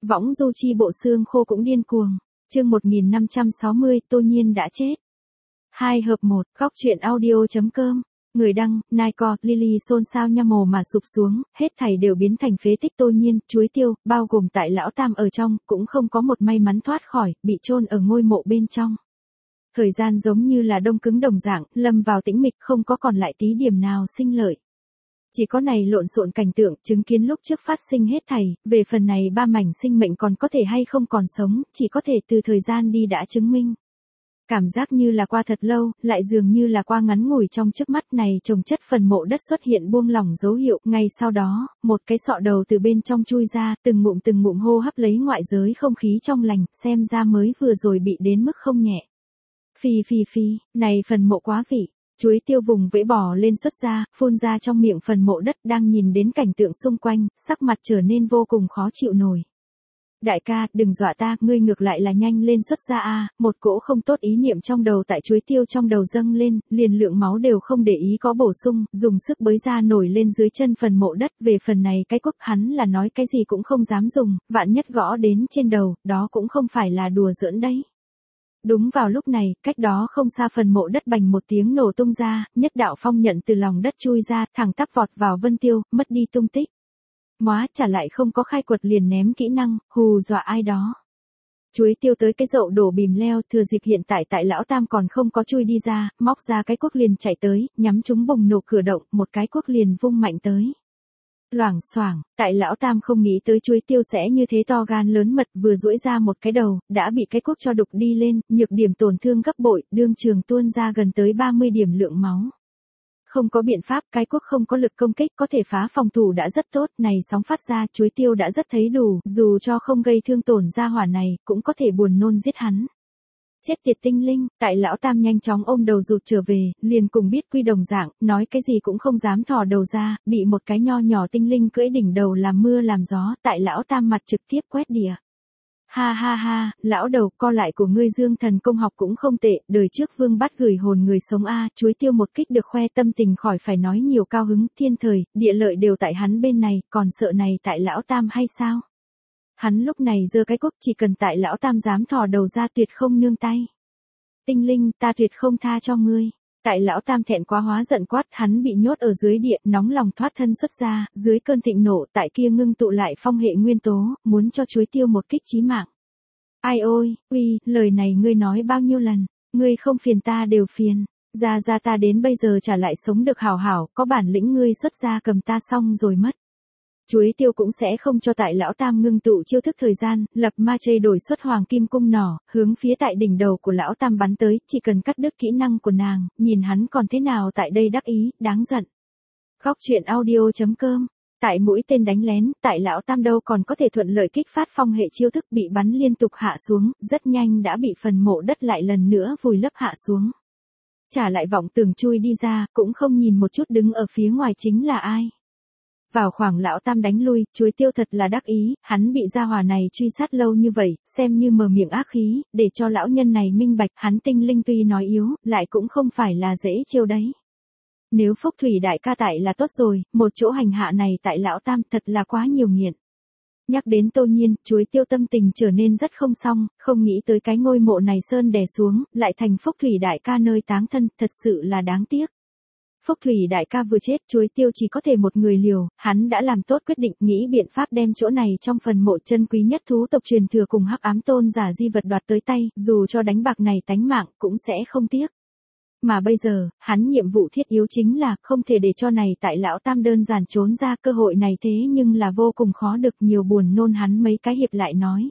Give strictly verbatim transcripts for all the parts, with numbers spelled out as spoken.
Võng du chi bộ xương khô cũng điên cuồng. Chương một nghìn năm trăm sáu mươi, Tô Nhiên đã chết. Hai hợp một, góc truyện audio.com. Người đăng, Nike, Lily xôn xao nhăm mồ mà sụp xuống, hết thảy đều biến thành phế tích. Tô Nhiên, chuối tiêu, bao gồm tại lão tam ở trong, cũng không có một may mắn thoát khỏi, bị chôn ở ngôi mộ bên trong. Thời gian giống như là đông cứng đồng dạng, lâm vào tĩnh mịch, không có còn lại tí điểm nào sinh lợi. Chỉ có này lộn xộn cảnh tượng, chứng kiến lúc trước phát sinh hết thảy, về phần này ba mảnh sinh mệnh còn có thể hay không còn sống, chỉ có thể từ thời gian đi đã chứng minh. Cảm giác như là qua thật lâu, lại dường như là qua ngắn ngủi trong chớp mắt. Này chồng chất phần mộ đất xuất hiện buông lỏng dấu hiệu, ngay sau đó, một cái sọ đầu từ bên trong chui ra, từng ngụm từng ngụm hô hấp lấy ngoại giới không khí trong lành, xem ra mới vừa rồi bị đến mức không nhẹ. Phi phi phi, này phần mộ quá vị. Chuối tiêu vùng vẫy bò lên xuất ra, phun ra trong miệng phần mộ đất, đang nhìn đến cảnh tượng xung quanh, sắc mặt trở nên vô cùng khó chịu nổi. Đại ca, đừng dọa ta, ngươi ngược lại là nhanh lên xuất ra a. Một cỗ không tốt ý niệm trong đầu tại chuối tiêu trong đầu dâng lên, liền lượng máu đều không để ý có bổ sung, dùng sức bới ra nổi lên dưới chân phần mộ đất. Về phần này cái quốc hắn là nói cái gì cũng không dám dùng, vạn nhất gõ đến trên đầu, đó cũng không phải là đùa giỡn đấy. Đúng vào lúc này, cách đó không xa phần mộ đất bành một tiếng nổ tung ra, nhất đạo phong nhận từ lòng đất chui ra, thẳng tắp vọt vào Vân Tiêu, mất đi tung tích. Móa, trả lại không có khai quật liền ném kỹ năng, hù dọa ai đó. Chuối tiêu tới cái dậu đổ bìm leo, thừa dịp hiện tại tại lão tam còn không có chui đi ra, móc ra cái cuốc liền chạy tới, nhắm trúng bùng nổ cửa động, một cái cuốc liền vung mạnh tới. Loảng xoảng, tại lão tam không nghĩ tới chuối tiêu sẽ như thế to gan lớn mật, vừa duỗi ra một cái đầu, đã bị cái cuốc cho đục đi lên, nhược điểm tổn thương gấp bội, đương trường tuôn ra gần tới ba mươi điểm lượng máu. Không có biện pháp, cái cuốc không có lực công kích, có thể phá phòng thủ đã rất tốt, này sóng phát ra, chuối tiêu đã rất thấy đủ, dù cho không gây thương tổn ra hỏa này, cũng có thể buồn nôn giết hắn. Chết tiệt tinh linh, tại lão tam nhanh chóng ôm đầu rụt trở về, liền cùng biết quy đồng dạng, nói cái gì cũng không dám thò đầu ra, bị một cái nho nhỏ tinh linh cưỡi đỉnh đầu làm mưa làm gió, tại lão tam mặt trực tiếp quét đìa. Ha ha ha, lão đầu, co lại của ngươi dương thần công học cũng không tệ, đời trước vương bắt gửi hồn người sống a. Chuối tiêu một kích được khoe tâm tình khỏi phải nói nhiều, cao hứng, thiên thời, địa lợi đều tại hắn bên này, còn sợ này tại lão tam hay sao? Hắn lúc này giơ cái cuốc, chỉ cần tại lão tam dám thò đầu ra tuyệt không nương tay. Tinh linh, ta tuyệt không tha cho ngươi. Tại lão tam thẹn quá hóa giận quát, hắn bị nhốt ở dưới địa, nóng lòng thoát thân xuất ra, dưới cơn thịnh nộ, tại kia ngưng tụ lại phong hệ nguyên tố, muốn cho chuối tiêu một kích chí mạng. Ai ôi, uy, lời này ngươi nói bao nhiêu lần, ngươi không phiền ta đều phiền, ra ra ta đến bây giờ trả lại sống được hảo hảo, có bản lĩnh ngươi xuất ra cầm ta xong rồi mất. Chuối tiêu cũng sẽ không cho tại lão tam ngưng tụ chiêu thức thời gian, lập ma chây đổi xuất hoàng kim cung nỏ, hướng phía tại đỉnh đầu của lão tam bắn tới, chỉ cần cắt đứt kỹ năng của nàng, nhìn hắn còn thế nào tại đây đắc ý, đáng giận. Góc truyện audio.com. Tại mũi tên đánh lén, tại lão tam đâu còn có thể thuận lợi kích phát phong hệ chiêu thức, bị bắn liên tục hạ xuống, rất nhanh đã bị phần mộ đất lại lần nữa vùi lấp hạ xuống. Trả lại vọng tường chui đi ra, cũng không nhìn một chút đứng ở phía ngoài chính là ai. Vào khoảng lão tam đánh lui, chuối tiêu thật là đắc ý, hắn bị gia hỏa này truy sát lâu như vậy, xem như mở miệng ác khí, để cho lão nhân này minh bạch, hắn tinh linh tuy nói yếu, lại cũng không phải là dễ chiêu đấy. Nếu Phúc Thủy đại ca tại là tốt rồi, một chỗ hành hạ này tại lão tam thật là quá nhiều nghiện. Nhắc đến Tô Nhiên, chuối tiêu tâm tình trở nên rất không xong, không nghĩ tới cái ngôi mộ này sơn đè xuống, lại thành Phúc Thủy đại ca nơi táng thân, thật sự là đáng tiếc. Phúc Thủy đại ca vừa chết, chuối tiêu chỉ có thể một người liều, hắn đã làm tốt quyết định, nghĩ biện pháp đem chỗ này trong phần mộ chân quý nhất thú tộc truyền thừa cùng hắc ám tôn giả di vật đoạt tới tay, dù cho đánh bạc này tánh mạng, cũng sẽ không tiếc. Mà bây giờ, hắn nhiệm vụ thiết yếu chính là, không thể để cho này tại lão tam đơn giản trốn ra, cơ hội này thế nhưng là vô cùng khó được, nhiều buồn nôn hắn mấy cái hiệp lại nói.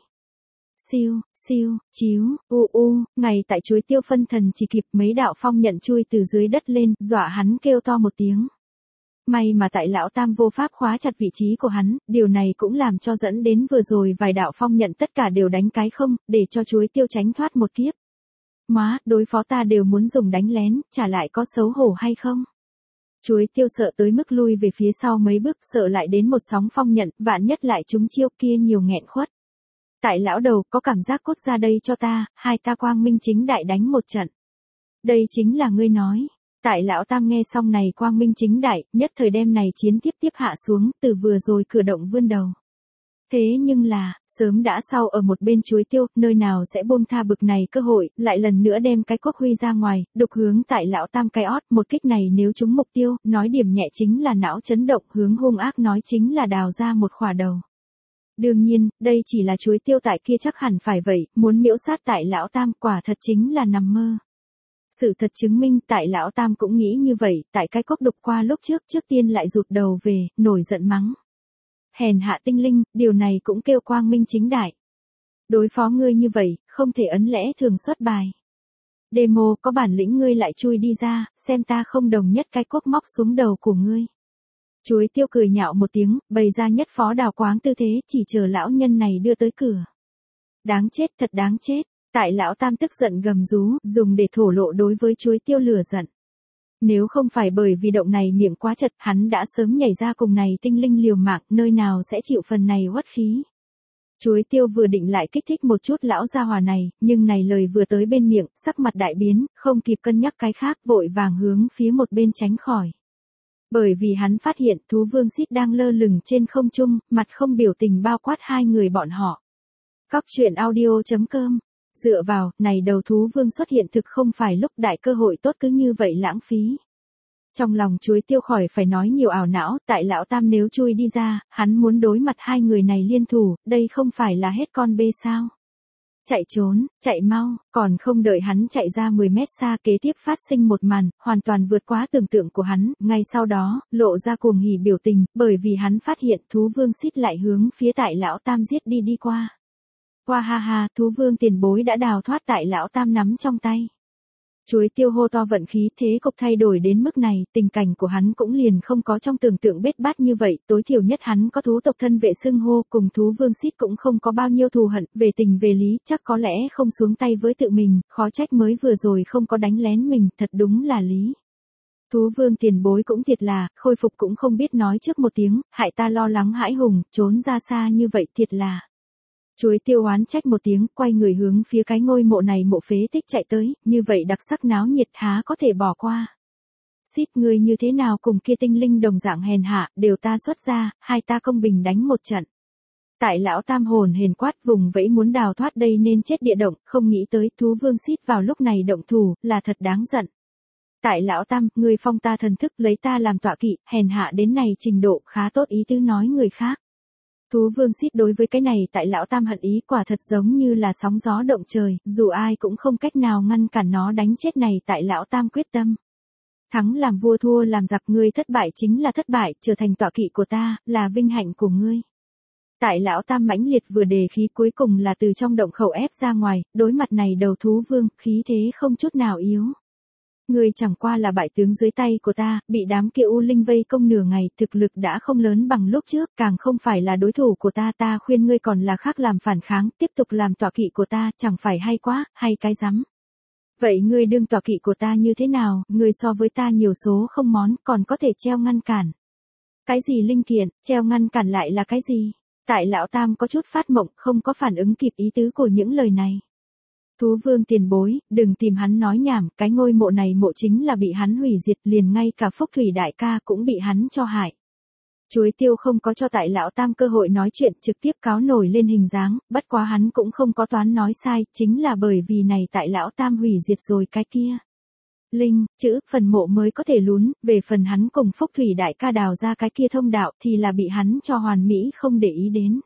Siêu, siêu, chiếu, u u, ngày tại chuối tiêu phân thần chỉ kịp mấy đạo phong nhận chui từ dưới đất lên, dọa hắn kêu to một tiếng. May mà tại lão tam vô pháp khóa chặt vị trí của hắn, điều này cũng làm cho dẫn đến vừa rồi vài đạo phong nhận tất cả đều đánh cái không, để cho chuối tiêu tránh thoát một kiếp. Má, đối phó ta đều muốn dùng đánh lén, trả lại có xấu hổ hay không? Chuối tiêu sợ tới mức lui về phía sau mấy bước, sợ lại đến một sóng phong nhận, vạn nhất lại trúng chiêu kia nhiều nghẹn khuất. Tại lão đầu, có cảm giác cốt ra đây cho ta, hai ta quang minh chính đại đánh một trận. Đây chính là ngươi nói. Tại lão tam nghe xong này quang minh chính đại, nhất thời đêm này chiến tiếp tiếp hạ xuống, từ vừa rồi cử động vươn đầu. Thế nhưng là, sớm đã sau ở một bên Chuối Tiêu, nơi nào sẽ buông tha bực này cơ hội, lại lần nữa đem cái quốc huy ra ngoài, đục hướng tại lão tam cái ót, một kích này nếu trúng mục tiêu, nói điểm nhẹ chính là não chấn động, hướng hung ác nói chính là đào ra một khỏa đầu. Đương nhiên, đây chỉ là Chuối Tiêu tại kia chắc hẳn phải vậy, muốn miễu sát tại lão tam quả thật chính là nằm mơ. Sự thật chứng minh tại lão tam cũng nghĩ như vậy, tại cái cốc đục qua lúc trước, trước tiên lại rụt đầu về, nổi giận mắng. Hèn hạ tinh linh, điều này cũng kêu quang minh chính đại. Đối phó ngươi như vậy, không thể ấn lẽ thường xuất bài. Demo có bản lĩnh ngươi lại chui đi ra, xem ta không đồng nhất cái cốc móc xuống đầu của ngươi. Chuối Tiêu cười nhạo một tiếng, bày ra nhất phó đào quáng tư thế, chỉ chờ lão nhân này đưa tới cửa. Đáng chết, thật đáng chết. Tại lão tam tức giận gầm rú, dùng để thổ lộ đối với Chuối Tiêu lửa giận. Nếu không phải bởi vì động này miệng quá chật, hắn đã sớm nhảy ra cùng này tinh linh liều mạng, nơi nào sẽ chịu phần này uất khí. Chuối Tiêu vừa định lại kích thích một chút lão gia hỏa này, nhưng này lời vừa tới bên miệng, sắc mặt đại biến, không kịp cân nhắc cái khác, vội vàng hướng phía một bên tránh khỏi. Bởi vì hắn phát hiện thú vương xít đang lơ lửng trên không trung, mặt không biểu tình bao quát hai người bọn họ. Cóc truyện audio chấm com. Dựa vào, này đầu thú vương xuất hiện thực không phải lúc đại cơ hội tốt cứ như vậy lãng phí. Trong lòng Chuối Tiêu khỏi phải nói nhiều ảo não, tại lão tam nếu chui đi ra, hắn muốn đối mặt hai người này liên thủ, đây không phải là hết con bê sao. Chạy trốn, chạy mau, còn không đợi hắn chạy ra mười mét xa kế tiếp phát sinh một màn, hoàn toàn vượt quá tưởng tượng của hắn, ngay sau đó, lộ ra cuồng hỉ biểu tình, bởi vì hắn phát hiện thú vương xít lại hướng phía tại lão tam giết đi đi qua. Qua ha ha, thú vương tiền bối đã đào thoát tại lão tam nắm trong tay. Chuối Tiêu hô to vận khí, thế cục thay đổi đến mức này, tình cảnh của hắn cũng liền không có trong tưởng tượng bết bát như vậy, tối thiểu nhất hắn có thú tộc thân vệ xưng hô, cùng thú vương xít cũng không có bao nhiêu thù hận, về tình về lý, chắc có lẽ không xuống tay với tự mình, khó trách mới vừa rồi không có đánh lén mình, thật đúng là lý. Thú vương tiền bối cũng thiệt là, khôi phục cũng không biết nói trước một tiếng, hại ta lo lắng hãi hùng, trốn ra xa như vậy thiệt là. Chuối Tiêu oán trách một tiếng, quay người hướng phía cái ngôi mộ này mộ phế tích chạy tới, như vậy đặc sắc náo nhiệt há có thể bỏ qua. Xít ngươi như thế nào cùng kia tinh linh đồng dạng hèn hạ, đều ta xuất ra, hai ta công bình đánh một trận. Tại lão tam hồn hền quát vùng vẫy muốn đào thoát đây nên chết địa động, không nghĩ tới thú vương xít vào lúc này động thủ, là thật đáng giận. Tại lão tam, ngươi phong ta thần thức lấy ta làm tọa kỵ, hèn hạ đến này trình độ khá tốt ý tứ nói người khác. Thú vương xít đối với cái này tại lão tam hận ý quả thật giống như là sóng gió động trời, dù ai cũng không cách nào ngăn cản nó đánh chết này tại lão tam quyết tâm. Thắng làm vua thua làm giặc, ngươi thất bại chính là thất bại, trở thành tọa kỵ của ta, là vinh hạnh của ngươi. Tại lão tam mãnh liệt vừa đề khí cuối cùng là từ trong động khẩu ép ra ngoài, đối mặt này đầu thú vương, khí thế không chút nào yếu. Ngươi chẳng qua là bại tướng dưới tay của ta, bị đám kia u linh vây công nửa ngày, thực lực đã không lớn bằng lúc trước, càng không phải là đối thủ của ta, ta khuyên ngươi còn là khác làm phản kháng, tiếp tục làm tọa kỵ của ta, chẳng phải hay quá, hay cái rắm. Vậy ngươi đương tọa kỵ của ta như thế nào, ngươi so với ta nhiều số không món, còn có thể treo ngăn cản. Cái gì linh kiện, treo ngăn cản lại là cái gì? Tại lão tam có chút phát mộng, không có phản ứng kịp ý tứ của những lời này. Thú vương tiền bối, đừng tìm hắn nói nhảm, cái ngôi mộ này mộ chính là bị hắn hủy diệt, liền ngay cả Phúc Thủy đại ca cũng bị hắn cho hại. Chuối Tiêu không có cho tại lão tam cơ hội nói chuyện, trực tiếp cáo nổi lên hình dáng, bất quá hắn cũng không có toán nói sai, chính là bởi vì này tại lão tam hủy diệt rồi cái kia. Linh, chữ, phần mộ mới có thể lún, về phần hắn cùng Phúc Thủy đại ca đào ra cái kia thông đạo thì là bị hắn cho hoàn mỹ không để ý đến.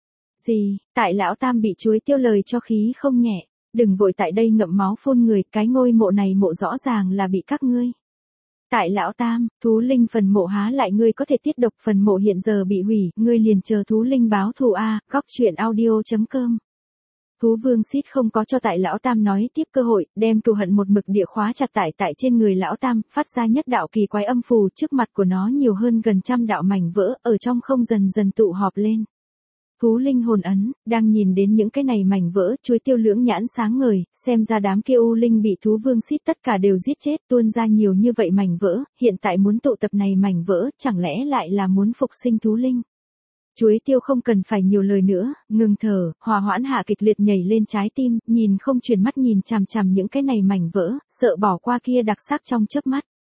Gì, tại lão tam bị Chuối Tiêu lời cho khí không nhẹ. Đừng vội tại đây ngậm máu phun người, cái ngôi mộ này mộ rõ ràng là bị các ngươi. Tại lão tam, thú linh phần mộ há lại ngươi có thể tiết độc, phần mộ hiện giờ bị hủy, ngươi liền chờ thú linh báo thù a, góc truyện audio chấm com. Thú vương xít không có cho tại lão tam nói tiếp cơ hội, đem cừu hận một mực địa khóa chặt tại tại trên người lão tam, phát ra nhất đạo kỳ quái âm phù, trước mặt của nó nhiều hơn gần trăm đạo mảnh vỡ, ở trong không dần dần tụ họp lên. Thú linh hồn ấn, đang nhìn đến những cái này mảnh vỡ, Chuối Tiêu lưỡng nhãn sáng ngời, xem ra đám kia u linh bị thú vương xít tất cả đều giết chết, tuôn ra nhiều như vậy mảnh vỡ, hiện tại muốn tụ tập này mảnh vỡ, chẳng lẽ lại là muốn phục sinh thú linh. Chuối Tiêu không cần phải nhiều lời nữa, ngừng thở, hòa hoãn hạ kịch liệt nhảy lên trái tim, nhìn không chuyển mắt nhìn chằm chằm những cái này mảnh vỡ, sợ bỏ qua kia đặc sắc trong chớp mắt.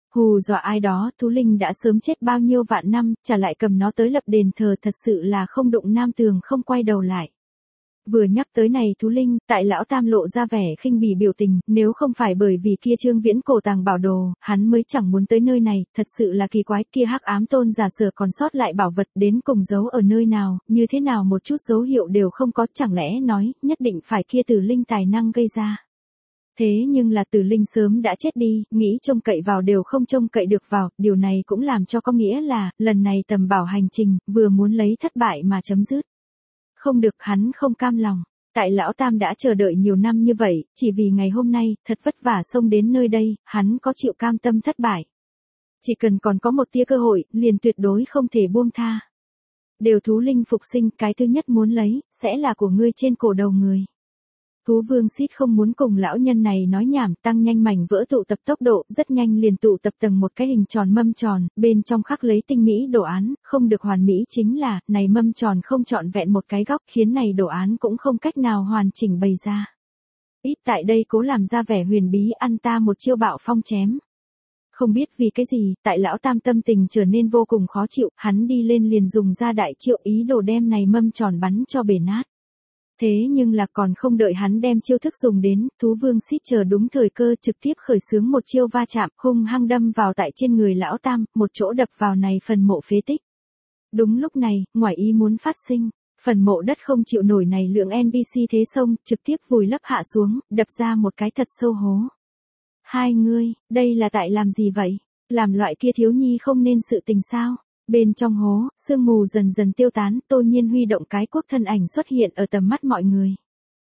Hù dọa ai đó, thú linh đã sớm chết bao nhiêu vạn năm, trả lại cầm nó tới lập đền thờ thật sự là không đụng nam tường không quay đầu lại. Vừa nhắc tới này thú linh, tại lão tam lộ ra vẻ khinh bỉ biểu tình, nếu không phải bởi vì kia Trương Viễn cổ tàng bảo đồ, hắn mới chẳng muốn tới nơi này, thật sự là kỳ quái, kia hắc ám tôn giả sở còn sót lại bảo vật đến cùng giấu ở nơi nào, như thế nào một chút dấu hiệu đều không có, chẳng lẽ nói, nhất định phải kia Tử Linh tài năng gây ra. Thế nhưng là Tử Linh sớm đã chết đi, nghĩ trông cậy vào đều không trông cậy được vào, điều này cũng làm cho có nghĩa là, lần này tầm bảo hành trình, vừa muốn lấy thất bại mà chấm dứt. Không được, hắn không cam lòng. Tại lão tam đã chờ đợi nhiều năm như vậy, chỉ vì ngày hôm nay, thật vất vả xông đến nơi đây, hắn có chịu cam tâm thất bại. Chỉ cần còn có một tia cơ hội, liền tuyệt đối không thể buông tha. Đều thú linh phục sinh, cái thứ nhất muốn lấy, sẽ là của ngươi trên cổ đầu người. Thú vương xít không muốn cùng lão nhân này nói nhảm, tăng nhanh mảnh vỡ tụ tập tốc độ, rất nhanh liền tụ tập tầng một cái hình tròn mâm tròn, bên trong khắc lấy tinh mỹ đồ án, không được hoàn mỹ chính là, này mâm tròn không trọn vẹn một cái góc, khiến này đồ án cũng không cách nào hoàn chỉnh bày ra. Ít tại đây cố làm ra vẻ huyền bí, ăn ta một chiêu bạo phong chém. Không biết vì cái gì, tại lão tam tâm tình trở nên vô cùng khó chịu, hắn đi lên liền dùng ra đại chiêu ý đồ đem này mâm tròn bắn cho bể nát. Thế nhưng là còn không đợi hắn đem chiêu thức dùng đến, thú vương xít chờ đúng thời cơ trực tiếp khởi xướng một chiêu va chạm, hung hăng đâm vào tại trên người lão tam, một chỗ đập vào này phần mộ phế tích. Đúng lúc này, ngoài ý muốn phát sinh, phần mộ đất không chịu nổi này lượng en pê xê thế sông, trực tiếp vùi lấp hạ xuống, đập ra một cái thật sâu hố. Hai ngươi, đây là tại làm gì vậy? Làm loại kia thiếu nhi không nên sự tình sao? Bên trong hố, sương mù dần dần tiêu tán, Tô Nhiên huy động cái cuốc thân ảnh xuất hiện ở tầm mắt mọi người.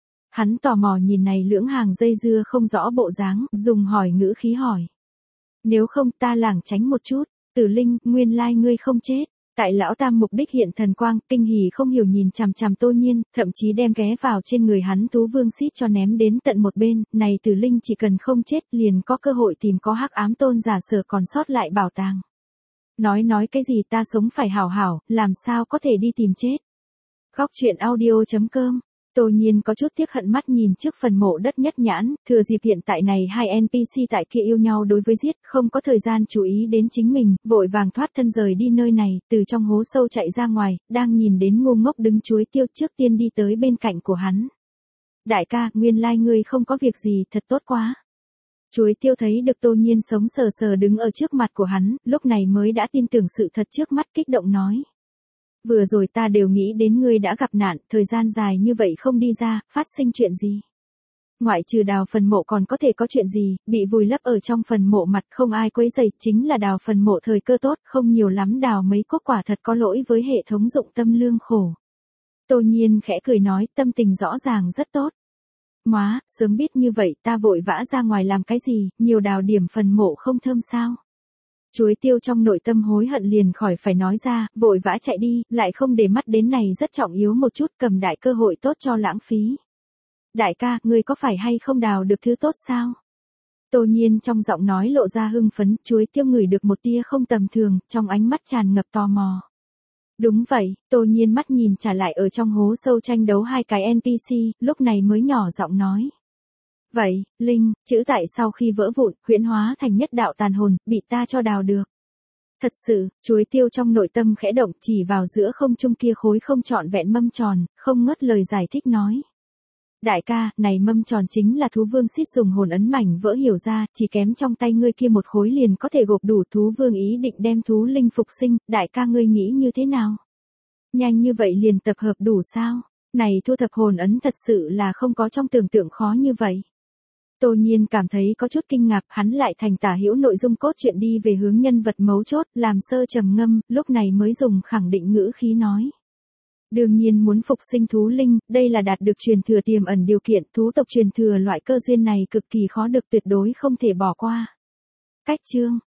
Hắn tò mò nhìn này lưỡng hàng dây dưa không rõ bộ dáng, dùng hỏi ngữ khí hỏi. Nếu không ta lảng tránh một chút, Tử Linh, nguyên lai ngươi không chết. Tại lão tam mục đích hiện thần quang, kinh hỉ không hiểu nhìn chằm chằm Tô Nhiên, thậm chí đem ghé vào trên người hắn thú vương xít cho ném đến tận một bên, này Tử Linh chỉ cần không chết liền có cơ hội tìm có hắc ám tôn giả sở còn sót lại bảo tàng. Nói nói cái gì ta sống phải hảo hảo, làm sao có thể đi tìm chết. Góc truyện audio chấm com. Tô Nhiên có chút tiếc hận mắt nhìn trước phần mộ đất nhất nhãn, thừa dịp hiện tại này hai en pê xê tại kia yêu nhau đối với giết, không có thời gian chú ý đến chính mình, vội vàng thoát thân rời đi nơi này, từ trong hố sâu chạy ra ngoài, đang nhìn đến ngu ngốc đứng chuối tiêu trước tiên đi tới bên cạnh của hắn. Đại ca, nguyên lai ngươi không có việc gì, thật tốt quá. Chuối tiêu thấy được Tô Nhiên sống sờ sờ đứng ở trước mặt của hắn, lúc này mới đã tin tưởng sự thật trước mắt, kích động nói. Vừa rồi ta đều nghĩ đến ngươi đã gặp nạn, thời gian dài như vậy không đi ra, phát sinh chuyện gì. Ngoại trừ đào phần mộ còn có thể có chuyện gì, bị vùi lấp ở trong phần mộ mặt không ai quấy rầy, chính là đào phần mộ thời cơ tốt, không nhiều lắm đào mấy cốt quả thật có lỗi với hệ thống dụng tâm lương khổ. Tô Nhiên khẽ cười nói, tâm tình rõ ràng rất tốt. Móa, sớm biết như vậy ta vội vã ra ngoài làm cái gì, nhiều đào điểm phần mộ không thơm sao. Chuối tiêu trong nội tâm hối hận liền khỏi phải nói ra, vội vã chạy đi, lại không để mắt đến này rất trọng yếu một chút, cầm đại cơ hội tốt cho lãng phí. Đại ca, ngươi có phải hay không đào được thứ tốt sao? Tô Nhiên trong giọng nói lộ ra hưng phấn, chuối tiêu ngửi được một tia không tầm thường, trong ánh mắt tràn ngập tò mò. Đúng vậy, Tô Nhiên mắt nhìn trả lại ở trong hố sâu tranh đấu hai cái en pê xê, lúc này mới nhỏ giọng nói. Vậy, Linh, chữ tại sau khi vỡ vụn, huyễn hóa thành nhất đạo tàn hồn, bị ta cho đào được. Thật sự, chuối tiêu trong nội tâm khẽ động chỉ vào giữa không trung kia khối không trọn vẹn mâm tròn, không ngớt lời giải thích nói. Đại ca, này mâm tròn chính là thú vương xít dùng hồn ấn mảnh vỡ hiểu ra, chỉ kém trong tay ngươi kia một khối liền có thể gộp đủ thú vương ý định đem thú linh phục sinh, đại ca ngươi nghĩ như thế nào? Nhanh như vậy liền tập hợp đủ sao? Này thu thập hồn ấn thật sự là không có trong tưởng tượng khó như vậy. Tô Nhiên cảm thấy có chút kinh ngạc, hắn lại thành tả hữu nội dung cốt truyện đi về hướng nhân vật mấu chốt, làm sơ trầm ngâm, lúc này mới dùng khẳng định ngữ khí nói. Đương nhiên muốn phục sinh thú linh, đây là đạt được truyền thừa tiềm ẩn điều kiện, thú tộc truyền thừa loại cơ duyên này cực kỳ khó được tuyệt đối không thể bỏ qua. Cách chương